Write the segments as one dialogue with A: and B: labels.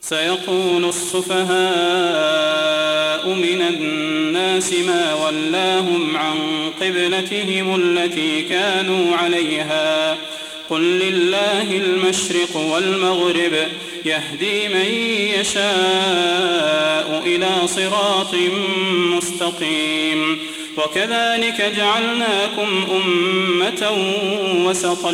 A: سيقول السفهاء من الناس ما ولاهم عن قبلتهم التي كانوا عليها قل لله المشرق والمغرب يهدي من يشاء إلى صراط مستقيم وكذلك جعلناكم أمة وسطا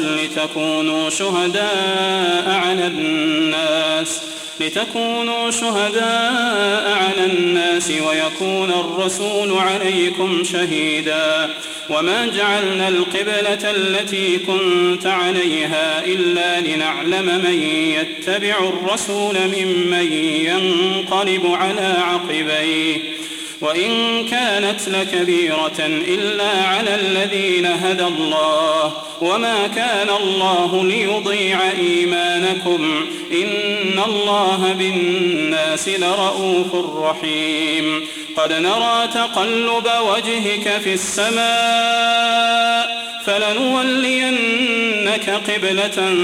A: لتكونوا شهداء على الناس ويكون الرسول عليكم شهيدا وما جعلنا القبلة التي كنت عليها إلا لنعلم من يتبع الرسول ممن ينقلب على عقبيه وإن كانت لكبيرة إلا على الذين هدى الله وما كان الله ليضيع إيمانكم إن الله بالناس لرءوف رحيم قد نرى تقلب وجهك في السماء فلنولينك قبلة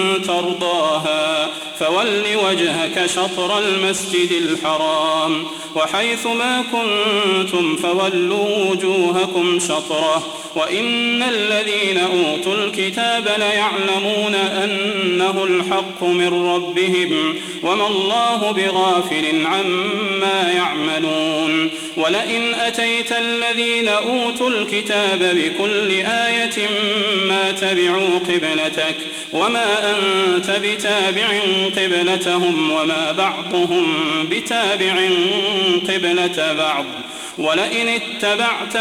A: ترضاها فول وجهك شطر المسجد الحرام وحيث ما كنتم فولوا وجوهكم شطره وإن الذين أوتوا الكتاب ليعلمون أنه الحق من ربهم وما الله بغافل عما يعملون ولئن أتيت الذين أوتوا الكتاب بكل آية ما تبعوا قبلتك وما أنت بتابع قبلتهم وما بعضهم بتابع قبلة بعض ولئن اتبعت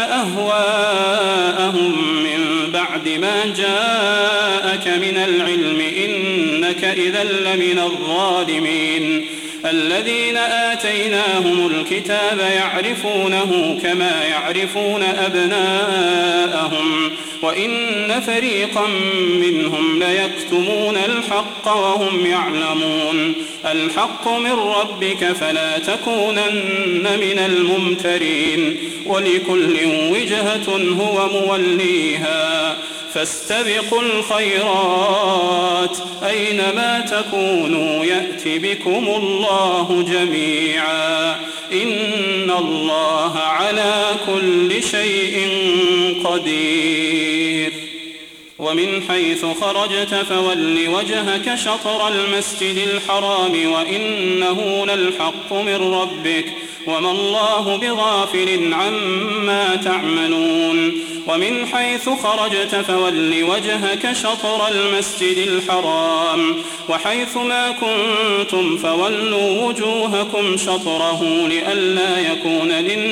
A: أهواءهم من بعد ما جاءك من العلم إنك إذا لمن الظالمين الذين آتيناهم الكتاب يعرفونه كما يعرفون أبناءهم وإن فريقا منهم ليكتمون الحق وهم يعلمون الحق من ربك فلا تكونن من الممترين ولكل وجهة هو موليها فاستبقوا الخيرات أينما تكونوا يأت بكم الله جميعا إن الله على كل شيء قدير ومن حيث خرجت فول وجهك شطر المسجد الحرام وإنه للحق من ربك وما الله بغافل عما تعملون ومن حيث خرجت فول وجهك شطر المسجد الحرام وحيث ما كنتم فولوا وجوهكم شطره لئلا يكون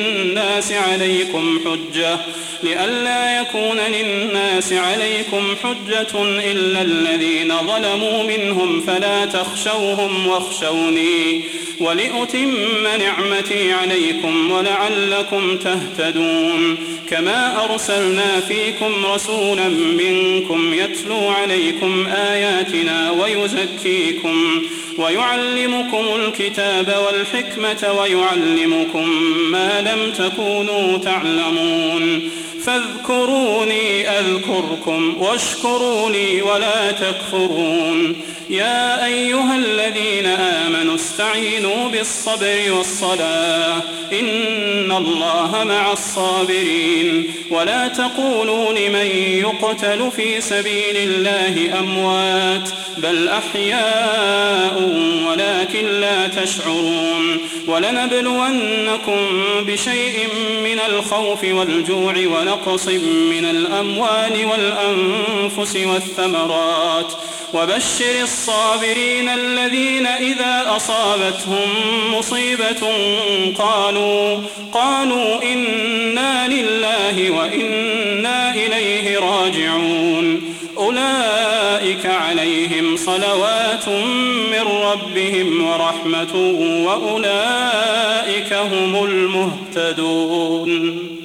A: للناس عليكم حجة إلا الذين ظلموا منهم فلا تخشوهم واخشوني ولأتم نعمتي عليكم ولعلكم تهتدون كما أرسلنا فيكم رسولا منكم يتلو عليكم آياتنا ويزكيكم ويعلمكم الكتاب والحكمة ويعلمكم ما لم تكونوا تعلمون فاذكروني أذكركم واشكروا لي ولا تكفرون يا أيها الذين آمنوا استعينوا بالصبر والصلاة إن الله مع الصابرين ولا تقولوا لمن يقتل في سبيل الله أموات بل أحياء ولكن لا تشعرون ولنبلونكم بشيء من الخوف والجوع ونقص من الأموال والأنفس والثمرات وبشر الصابرين الذين إذا أصابتهم مصيبة قالوا إنا لله وإنا إليه راجعون أولئك عليهم صلوات من ربهم ورحمة وأولئك هم المهتدون.